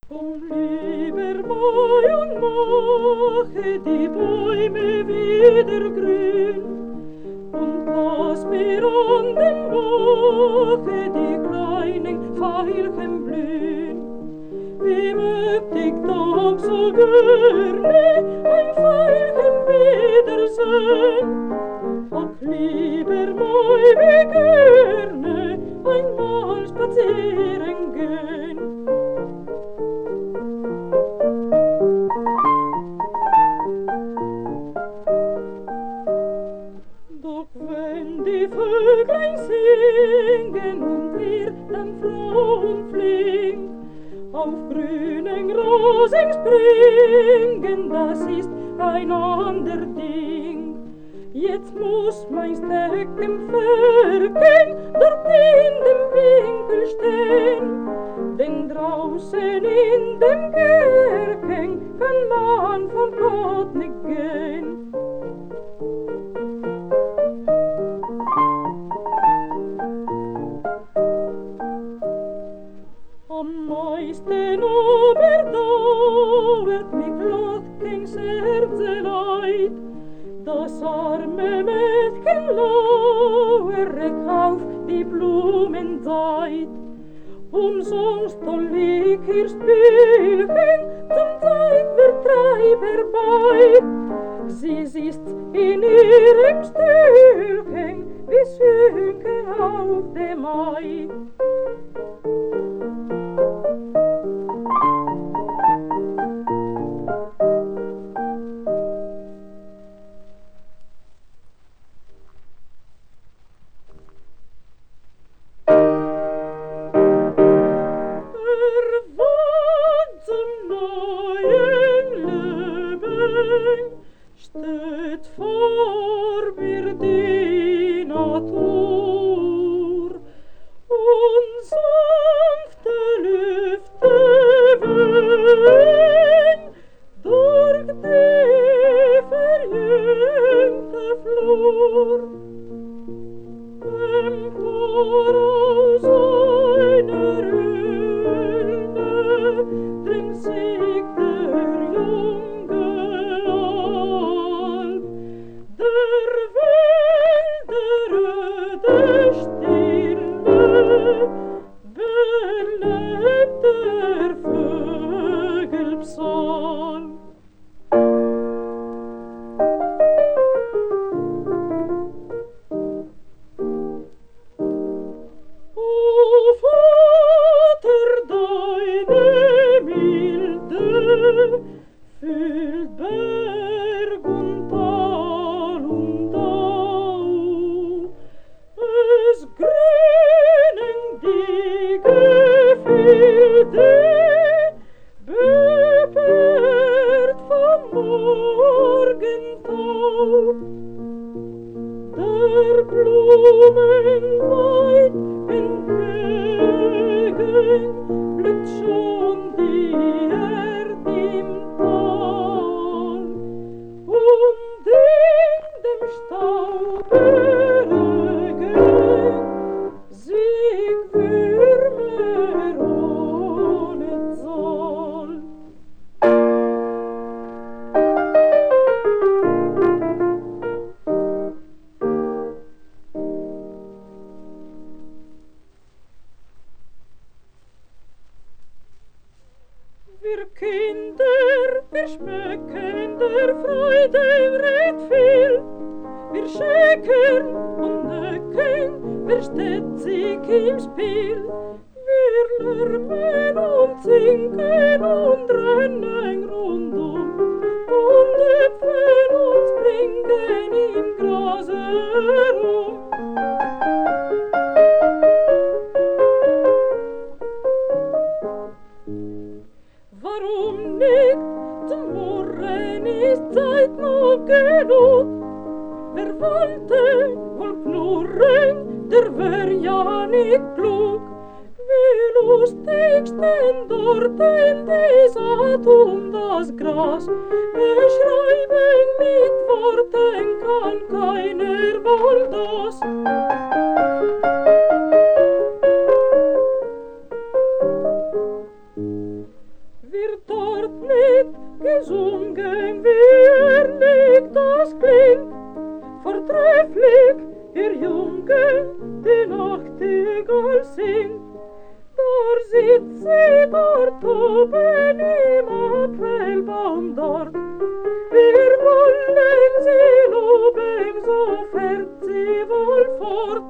Komm lieber Mai und mache die Bäume wieder grün und lass mir an dem Bache die kleinen Veilchen blühen. Wie mögt ich doch so gerne ein Veilchen wiedersehen? Ach, lieber Mai, wie gerne einmal spazieren gehen. Doch wenn die Vöglein singen und wir dann froh und flink auf grünen Rosen springen, das ist ein ander Ding. Jetzt muss mein Steckenpferdchen dort in dem Winkel stehen, denn draußen in dem Gärchen kann man von Gott nicht gehen. Am meisten aber dauert mich Lottchens Herzeleid, das arme Mädchen lauert auf die Blumenzeit. Umsonst hol ich ihr Spielchen zum Zeitvertreib herbei. Sie sitzt in ihrem Stühlchen wie Sünke auf dem Mai. Steht vor mir die Natur und sanfte Lüfte wehen durch die verjüngte Flur. Empor aus einer Ründe dringt sich der junge Alp, der Wälder Stille belebt der Vögel Psalm. O Vater, deine Milde füllt Berg und Tal und Au. Es grünen die Gefilde, beperrt vom Morgentau. Der Blumen weit entgegen blüht schon die Erd im Tal, und in dem Staube regen sich Würmer ohne Zahl. Wir Kinder, wir schmecken der Freude red viel. Wir schäkern und necken, wir steht sich im Spiel. Wir lärmen und singen und rennen rundum und hüpfen und springen im Grase herum. Warum nicht? Zum Murren ist Zeit noch genug. Wer wollte wohl knurren, der wär ja nicht klug. Wie lustig stehn dort in die Saat um das Gras. Beschreiben mit Worten kann keiner wohl das. sie dort oben im Apfelbaum dort. Wir wollen sie loben, so fährt sie wohl fort.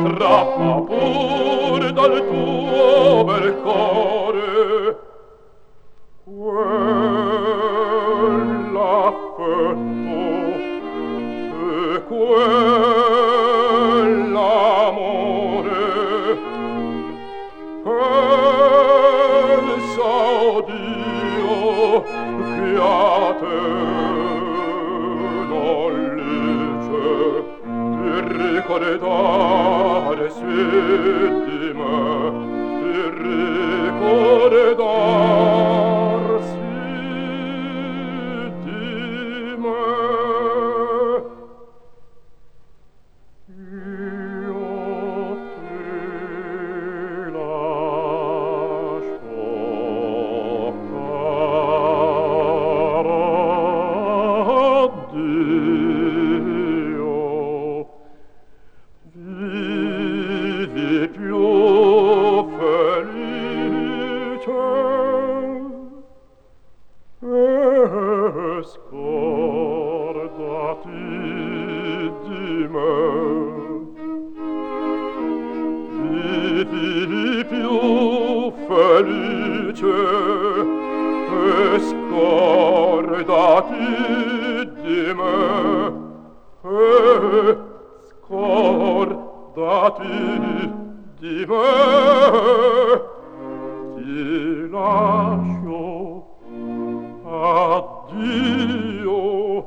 strappa pur dal tuo bel cuore quell'affetto e quell'amore. Pensa, oh Dio, che a te non lice di ricordare sì di me, di ricordar sì di me. Io ti lascio, cara, addio. Vivi più felice e scordati di me. Vivi più felice e scordati di me. Scordati di me. Ti lascio, addio,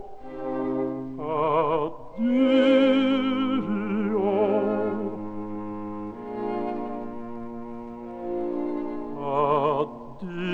addio, addio.